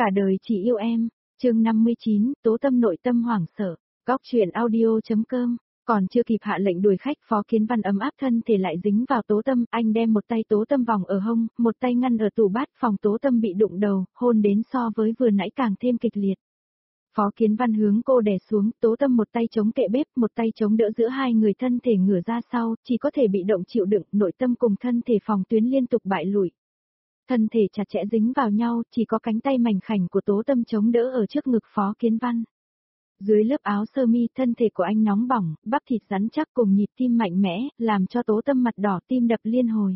Cả đời chỉ yêu em. Chương 59, Tố Tâm nội tâm hoảng sợ. Góc truyện audio.com. Còn chưa kịp hạ lệnh đuổi khách, Phó Kiến Văn ấm áp thân thể lại dính vào Tố Tâm, anh đem một tay Tố Tâm vòng ở hông, một tay ngăn ở tủ bát phòng. Tố Tâm bị đụng đầu, hôn đến so với vừa nãy càng thêm kịch liệt. Phó Kiến Văn hướng cô đè xuống, Tố Tâm một tay chống kệ bếp, một tay chống đỡ giữa hai người, thân thể ngửa ra sau, chỉ có thể bị động chịu đựng, nội tâm cùng thân thể phòng tuyến liên tục bại lùi. Thân thể chặt chẽ dính vào nhau, chỉ có cánh tay mảnh khảnh của Tố Tâm chống đỡ ở trước ngực Phó Kiến Văn. Dưới lớp áo sơ mi, thân thể của anh nóng bỏng, bắp thịt rắn chắc cùng nhịp tim mạnh mẽ, làm cho Tố Tâm mặt đỏ, tim đập liên hồi.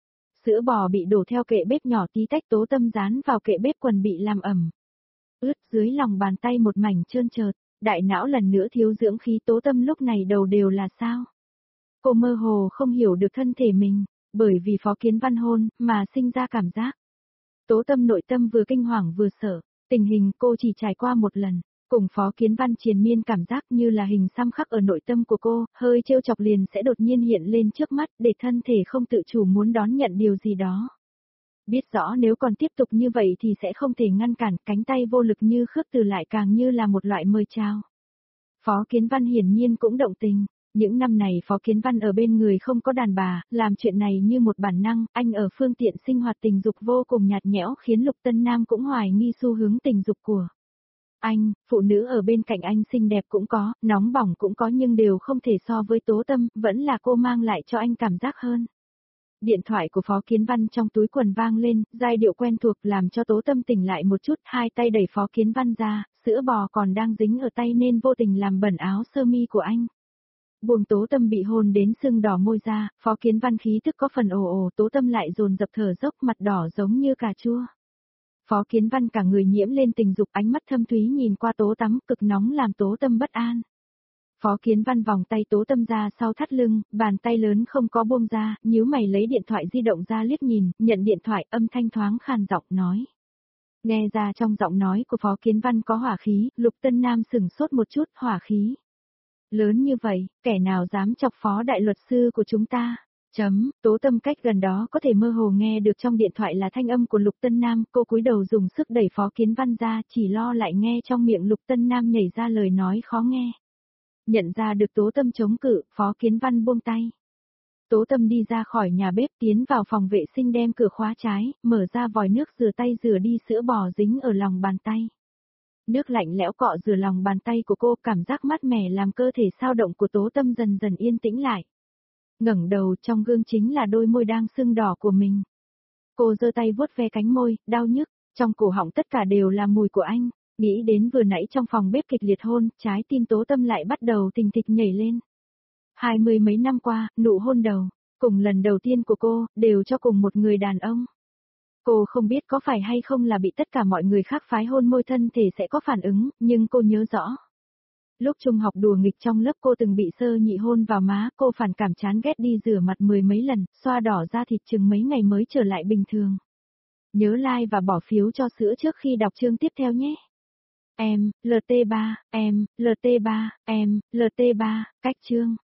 Sữa bò bị đổ theo kệ bếp nhỏ tí tách, Tố Tâm dán vào kệ bếp, quần bị làm ẩm ướt, dưới lòng bàn tay một mảnh trơn trượt, đại não lần nữa thiếu dưỡng khí. Tố Tâm lúc này đầu đều là sao? Cô mơ hồ không hiểu được thân thể mình, bởi vì Phó Kiến Văn hôn, mà sinh ra cảm giác. Tố Tâm nội tâm vừa kinh hoàng vừa sợ, tình hình cô chỉ trải qua một lần, cùng Phó Kiến Văn triền miên cảm giác như là hình xăm khắc ở nội tâm của cô, hơi trêu chọc liền sẽ đột nhiên hiện lên trước mắt, để thân thể không tự chủ muốn đón nhận điều gì đó. Biết rõ nếu còn tiếp tục như vậy thì sẽ không thể ngăn cản, cánh tay vô lực như khước từ lại càng như là một loại mời chào. Phó Kiến Văn hiển nhiên cũng động tình. Những năm này Phó Kiến Văn ở bên người không có đàn bà, làm chuyện này như một bản năng, anh ở phương tiện sinh hoạt tình dục vô cùng nhạt nhẽo, khiến Lục Tân Nam cũng hoài nghi xu hướng tình dục của anh. Phụ nữ ở bên cạnh anh xinh đẹp cũng có, nóng bỏng cũng có, nhưng đều không thể so với Tố Tâm, vẫn là cô mang lại cho anh cảm giác hơn. Điện thoại của Phó Kiến Văn trong túi quần vang lên, giai điệu quen thuộc làm cho Tố Tâm tỉnh lại một chút, hai tay đẩy Phó Kiến Văn ra, sữa bò còn đang dính ở tay nên vô tình làm bẩn áo sơ mi của anh. Buông Tố Tâm bị hôn đến sưng đỏ môi ra, Phó Kiến Văn khí tức có phần ồ ồ, Tố Tâm lại dồn dập thở dốc, mặt đỏ giống như cà chua. Phó Kiến Văn cả người nhiễm lên tình dục, ánh mắt thâm thúy nhìn qua Tố tắm, cực nóng làm Tố Tâm bất an. Phó Kiến Văn vòng tay Tố Tâm ra sau thắt lưng, bàn tay lớn không có buông ra, nhíu mày lấy điện thoại di động ra liếc nhìn, nhận điện thoại, âm thanh thoáng khàn giọng nói. Nghe ra trong giọng nói của Phó Kiến Văn có hỏa khí, Lục Tân Nam sửng sốt một chút, hỏa khí. Lớn như vậy, kẻ nào dám chọc Phó đại luật sư của chúng ta? Tố Tâm cách gần đó có thể mơ hồ nghe được trong điện thoại là thanh âm của Lục Tân Nam, cô cúi đầu dùng sức đẩy Phó Kiến Văn ra, chỉ lo lại nghe trong miệng Lục Tân Nam nhảy ra lời nói khó nghe. Nhận ra được Tố Tâm chống cự, Phó Kiến Văn buông tay. Tố Tâm đi ra khỏi nhà bếp, tiến vào phòng vệ sinh, đem cửa khóa trái, mở ra vòi nước rửa tay, rửa đi sữa bò dính ở lòng bàn tay. Nước lạnh lẽo cọ rửa lòng bàn tay của cô, cảm giác mát mẻ làm cơ thể sao động của Tố Tâm dần dần yên tĩnh lại. Ngẩng đầu, trong gương chính là đôi môi đang sưng đỏ của mình. Cô giơ tay vuốt ve cánh môi, đau nhức, trong cổ họng tất cả đều là mùi của anh. Nghĩ đến vừa nãy trong phòng bếp kịch liệt hôn, trái tim Tố Tâm lại bắt đầu thình thịch nhảy lên. 20 mấy năm qua, nụ hôn đầu, cùng lần đầu tiên của cô, đều cho cùng một người đàn ông. Cô không biết có phải hay không là bị tất cả mọi người khác phái hôn môi thân thể sẽ có phản ứng, nhưng cô nhớ rõ. Lúc trung học đùa nghịch trong lớp cô từng bị sơ nhị hôn vào má, cô phản cảm chán ghét đi rửa mặt 10 mấy lần, xoa đỏ da thịt chừng mấy ngày mới trở lại bình thường. Nhớ like và bỏ phiếu cho sữa trước khi đọc chương tiếp theo nhé. LT3, LT3, LT3, cách chương.